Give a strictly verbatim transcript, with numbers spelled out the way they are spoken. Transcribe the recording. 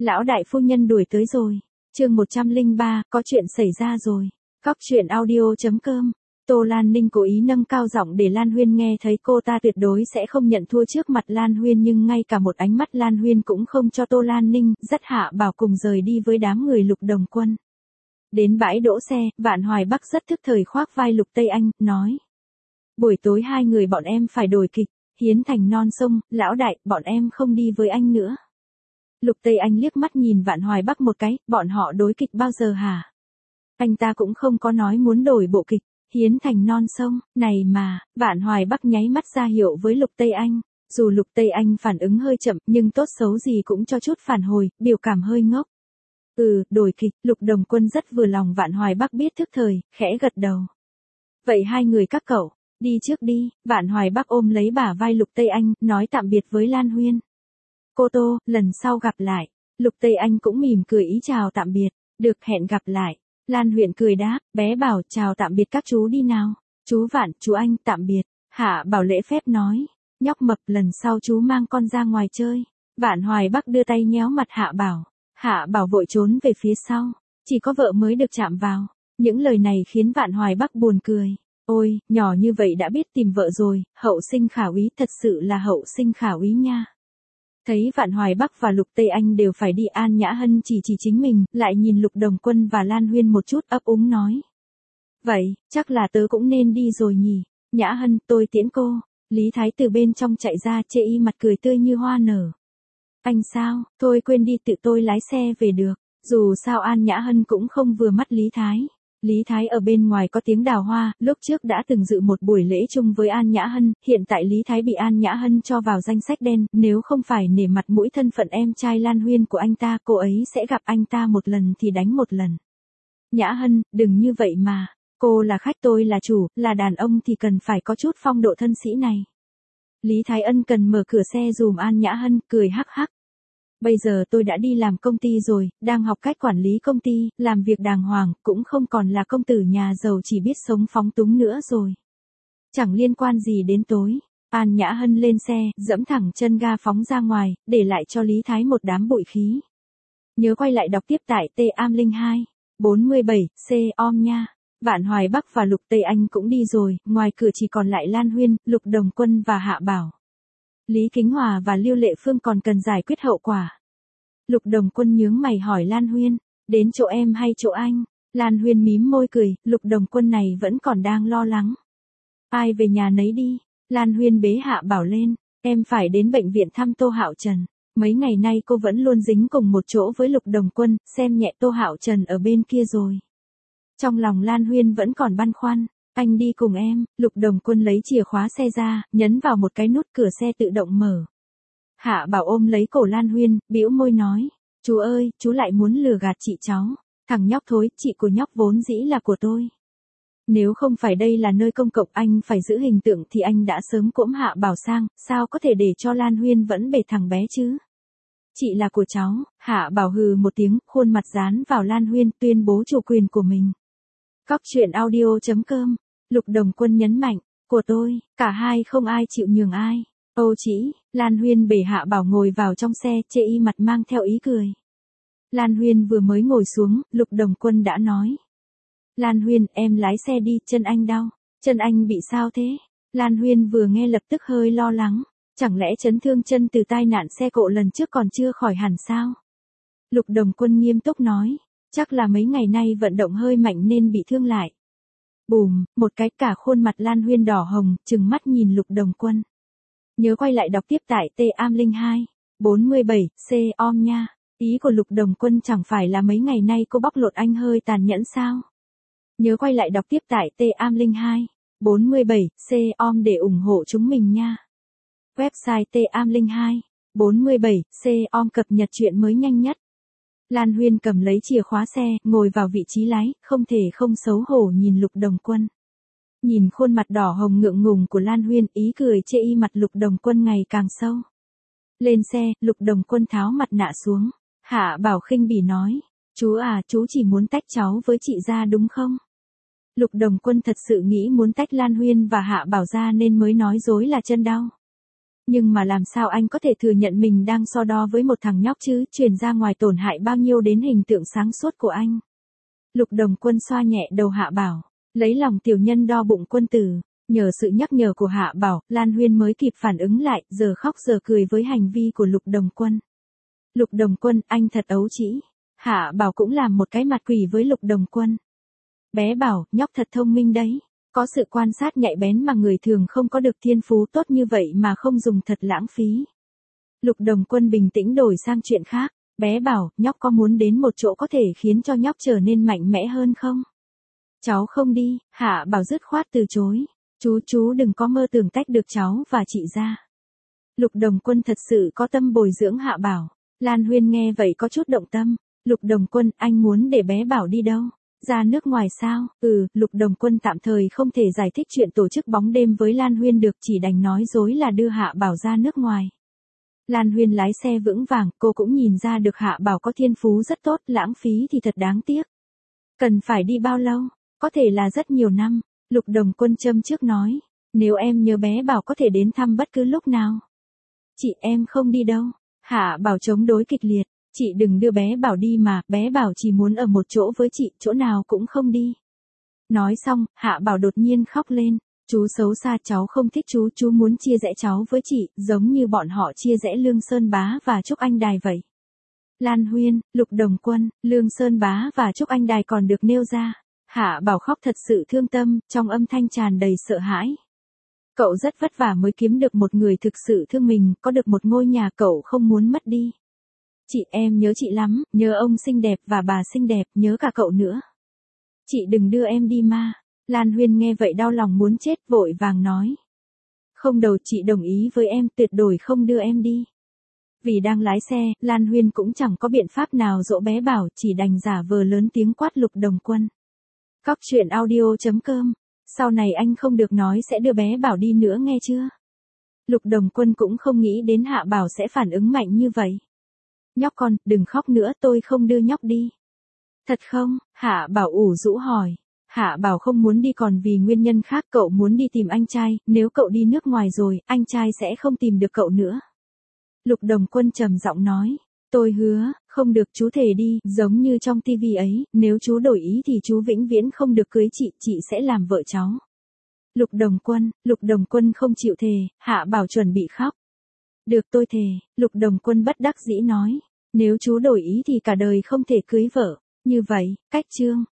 Lão đại phu nhân đuổi tới rồi. Chương một trăm lẻ ba, có chuyện xảy ra rồi. Cóc truyện audio chấm com. Tô Lan Ninh cố ý nâng cao giọng để Lan Huyên nghe thấy cô ta tuyệt đối sẽ không nhận thua trước mặt Lan Huyên, nhưng ngay cả một ánh mắt Lan Huyên cũng không cho Tô Lan Ninh, dắt Hạ Bảo cùng rời đi với đám người Lục Đồng Quân. Đến bãi đỗ xe, Vạn Hoài Bắc rất thức thời khoác vai Lục Tây Anh, nói. Buổi tối hai người bọn em phải đổi kịch, hiến thành non sông, lão đại, bọn em không đi với anh nữa. Lục Tây Anh liếc mắt nhìn Vạn Hoài Bắc một cái, bọn họ đối kịch bao giờ hả? Anh ta cũng không có nói muốn đổi bộ kịch, hiến thành non sông, này mà, Vạn Hoài Bắc nháy mắt ra hiệu với Lục Tây Anh. Dù Lục Tây Anh phản ứng hơi chậm, nhưng tốt xấu gì cũng cho chút phản hồi, biểu cảm hơi ngốc. Ừ, đổi kịch, Lục Đồng Quân rất vừa lòng Vạn Hoài Bắc biết thức thời, khẽ gật đầu. Vậy hai người các cậu, đi trước đi. Vạn Hoài Bắc ôm lấy bả vai Lục Tây Anh, nói tạm biệt với Lan Huyên. Cô Tô, lần sau gặp lại. Lục Tây Anh cũng mỉm cười ý chào tạm biệt, được hẹn gặp lại. Lan Huyên cười đáp, bé Bảo chào tạm biệt các chú đi nào. Chú Vạn, chú Anh, tạm biệt. Hạ Bảo lễ phép nói, nhóc mập lần sau chú mang con ra ngoài chơi. Vạn Hoài Bắc đưa tay nhéo mặt Hạ Bảo. Hạ Bảo vội trốn về phía sau, chỉ có vợ mới được chạm vào. Những lời này khiến Vạn Hoài Bắc buồn cười. Ôi, nhỏ như vậy đã biết tìm vợ rồi, hậu sinh khả úy, thật sự là hậu sinh khả úy nha. Thấy Vạn Hoài Bắc và Lục Tây Anh đều phải đi, An Nhã Hân chỉ chỉ chính mình, lại nhìn Lục Đồng Quân và Lan Huyên một chút, ấp úng nói. Vậy, chắc là tớ cũng nên đi rồi nhỉ. Nhã Hân, tôi tiễn cô. Lý Thái từ bên trong chạy ra, chê y mặt cười tươi như hoa nở. Anh sao, thôi quên đi, tự tôi lái xe về được. Dù sao An Nhã Hân cũng không vừa mắt Lý Thái. Lý Thái ở bên ngoài có tiếng đào hoa, lúc trước đã từng dự một buổi lễ chung với An Nhã Hân, hiện tại Lý Thái bị An Nhã Hân cho vào danh sách đen, nếu không phải nể mặt mũi thân phận em trai Lan Huyên của anh ta, cô ấy sẽ gặp anh ta một lần thì đánh một lần. Nhã Hân, đừng như vậy mà, cô là khách tôi là chủ, là đàn ông thì cần phải có chút phong độ thân sĩ này. Lý Thái ân cần mở cửa xe dùm An Nhã Hân, cười hắc hắc. Bây giờ tôi đã đi làm công ty rồi, đang học cách quản lý công ty, làm việc đàng hoàng, cũng không còn là công tử nhà giàu chỉ biết sống phóng túng nữa rồi. Chẳng liên quan gì đến tối. An Nhã Hân lên xe, dẫm thẳng chân ga phóng ra ngoài, để lại cho Lý Thái một đám bụi khí. Nhớ quay lại đọc tiếp tại T A M linh hai, bốn mươi bảy, C O M nha. Vạn Hoài Bắc và Lục Tây Anh cũng đi rồi, ngoài cửa chỉ còn lại Lan Huyên, Lục Đồng Quân và Hạ Bảo. Lý Kính Hòa và Lưu Lệ Phương còn cần giải quyết hậu quả. Lục Đồng Quân nhướng mày hỏi Lan Huyên, đến chỗ em hay chỗ anh? Lan Huyên mím môi cười, Lục Đồng Quân này vẫn còn đang lo lắng. Ai về nhà nấy đi. Lan Huyên bế Hạ Bảo lên, em phải đến bệnh viện thăm Tô Hạo Trần. Mấy ngày nay cô vẫn luôn dính cùng một chỗ với Lục Đồng Quân, xem nhẹ Tô Hạo Trần ở bên kia rồi. Trong lòng Lan Huyên vẫn còn băn khoăn. Anh đi cùng em. Lục Đồng Quân lấy chìa khóa xe ra, nhấn vào một cái nút, cửa xe tự động mở. Hạ Bảo ôm lấy cổ Lan Huyên, bĩu môi nói. Chú ơi, chú lại muốn lừa gạt chị cháu. Thằng nhóc thối, chị của nhóc vốn dĩ là của tôi. Nếu không phải đây là nơi công cộng anh phải giữ hình tượng thì anh đã sớm cỗm Hạ Bảo sang, sao có thể để cho Lan Huyên vẫn bể thằng bé chứ. Chị là của cháu. Hạ Bảo hừ một tiếng, khuôn mặt dán vào Lan Huyên, tuyên bố chủ quyền của mình. Cóc truyện audio chấm com. Lục Đồng Quân nhấn mạnh, của tôi, cả hai không ai chịu nhường ai. Âu chỉ, Lan Huyên bể Hạ Bảo ngồi vào trong xe, chê y mặt mang theo ý cười. Lan Huyên vừa mới ngồi xuống, Lục Đồng Quân đã nói. Lan Huyên, em lái xe đi, chân anh đau. Chân anh bị sao thế? Lan Huyên vừa nghe lập tức hơi lo lắng. Chẳng lẽ chấn thương chân từ tai nạn xe cộ lần trước còn chưa khỏi hẳn sao? Lục Đồng Quân nghiêm túc nói. Chắc là mấy ngày nay vận động hơi mạnh nên bị thương lại. Bùm, một cái, cả khuôn mặt Lan Huyên đỏ hồng, trừng mắt nhìn Lục Đồng Quân. Nhớ quay lại đọc tiếp tại T A M linh hai, bốn mươi bảy, C O M nha. Ý của Lục Đồng Quân chẳng phải là mấy ngày nay cô bóc lột anh hơi tàn nhẫn sao? Nhớ quay lại đọc tiếp tại T A M linh hai, bốn mươi bảy, C O M để ủng hộ chúng mình nha. Website T A M linh hai, bốn mươi bảy, C O M cập nhật chuyện mới nhanh nhất. Lan Huyên cầm lấy chìa khóa xe, ngồi vào vị trí lái, không thể không xấu hổ nhìn Lục Đồng Quân. Nhìn khuôn mặt đỏ hồng ngượng ngùng của Lan Huyên, ý cười chê y mặt Lục Đồng Quân ngày càng sâu. Lên xe, Lục Đồng Quân tháo mặt nạ xuống. Hạ Bảo khinh bỉ nói, chú à, chú chỉ muốn tách cháu với chị ra đúng không? Lục Đồng Quân thật sự nghĩ muốn tách Lan Huyên và Hạ Bảo ra nên mới nói dối là chân đau. Nhưng mà làm sao anh có thể thừa nhận mình đang so đo với một thằng nhóc chứ, truyền ra ngoài tổn hại bao nhiêu đến hình tượng sáng suốt của anh. Lục Đồng Quân xoa nhẹ đầu Hạ Bảo, lấy lòng tiểu nhân đo bụng quân tử. Nhờ sự nhắc nhở của Hạ Bảo, Lan Huyên mới kịp phản ứng lại, giờ khóc giờ cười với hành vi của Lục Đồng Quân. Lục Đồng Quân, anh thật ấu trĩ. Hạ Bảo cũng làm một cái mặt quỷ với Lục Đồng Quân. Bé Bảo, nhóc thật thông minh đấy. Có sự quan sát nhạy bén mà người thường không có được, thiên phú tốt như vậy mà không dùng thật lãng phí. Lục Đồng Quân bình tĩnh đổi sang chuyện khác. Bé Bảo, nhóc có muốn đến một chỗ có thể khiến cho nhóc trở nên mạnh mẽ hơn không? Cháu không đi, Hạ Bảo dứt khoát từ chối. Chú chú đừng có mơ tưởng tách được cháu và chị ra. Lục Đồng Quân thật sự có tâm bồi dưỡng Hạ Bảo. Lan Huyên nghe vậy có chút động tâm. Lục Đồng Quân, anh muốn để bé Bảo đi đâu? Ra nước ngoài sao? Ừ, Lục Đồng Quân tạm thời không thể giải thích chuyện tổ chức bóng đêm với Lan Huyên được, chỉ đành nói dối là đưa Hạ Bảo ra nước ngoài. Lan Huyên lái xe vững vàng, cô cũng nhìn ra được Hạ Bảo có thiên phú rất tốt, lãng phí thì thật đáng tiếc. Cần phải đi bao lâu? Có thể là rất nhiều năm. Lục Đồng Quân châm trước nói, nếu em nhớ bé Bảo có thể đến thăm bất cứ lúc nào. Chị em không đi đâu. Hạ Bảo chống đối kịch liệt, chị đừng đưa bé Bảo đi mà, bé Bảo chỉ muốn ở một chỗ với chị, chỗ nào cũng không đi. Nói xong, Hạ Bảo đột nhiên khóc lên, chú xấu xa, cháu không thích chú, chú muốn chia rẽ cháu với chị, giống như bọn họ chia rẽ Lương Sơn Bá và Trúc Anh Đài vậy. Lan Huyên, Lục Đồng Quân, Lương Sơn Bá và Trúc Anh Đài còn được nêu ra. Hạ Bảo khóc thật sự thương tâm, trong âm thanh tràn đầy sợ hãi. Cậu rất vất vả mới kiếm được một người thực sự thương mình, có được một ngôi nhà cậu không muốn mất đi. Chị em nhớ chị lắm, nhớ ông xinh đẹp và bà xinh đẹp, nhớ cả cậu nữa. Chị đừng đưa em đi ma. Lan Huyên nghe vậy đau lòng muốn chết, vội vàng nói. Không đâu, chị đồng ý với em, tuyệt đối không đưa em đi. Vì đang lái xe, Lan Huyên cũng chẳng có biện pháp nào dỗ bé Bảo, chỉ đành giả vờ lớn tiếng quát Lục Đồng Quân. Cóc truyện audio chấm com. Sau này anh không được nói sẽ đưa bé Bảo đi nữa nghe chưa? Lục Đồng Quân cũng không nghĩ đến Hạ Bảo sẽ phản ứng mạnh như vậy. Nhóc con, đừng khóc nữa, tôi không đưa nhóc đi. Thật không? Hạ Bảo ủ rũ hỏi. Hạ Bảo không muốn đi còn vì nguyên nhân khác, cậu muốn đi tìm anh trai, nếu cậu đi nước ngoài rồi, anh trai sẽ không tìm được cậu nữa. Lục Đồng Quân trầm giọng nói. Tôi hứa, không được, chú thề đi, giống như trong tivi ấy, nếu chú đổi ý thì chú vĩnh viễn không được cưới chị, chị sẽ làm vợ cháu. Lục Đồng Quân, Lục Đồng Quân không chịu thề, Hạ Bảo chuẩn bị khóc. Được tôi thề, Lục Đồng Quân bất đắc dĩ nói. Nếu chú đổi ý thì cả đời không thể cưới vợ. Như vậy, cách chương.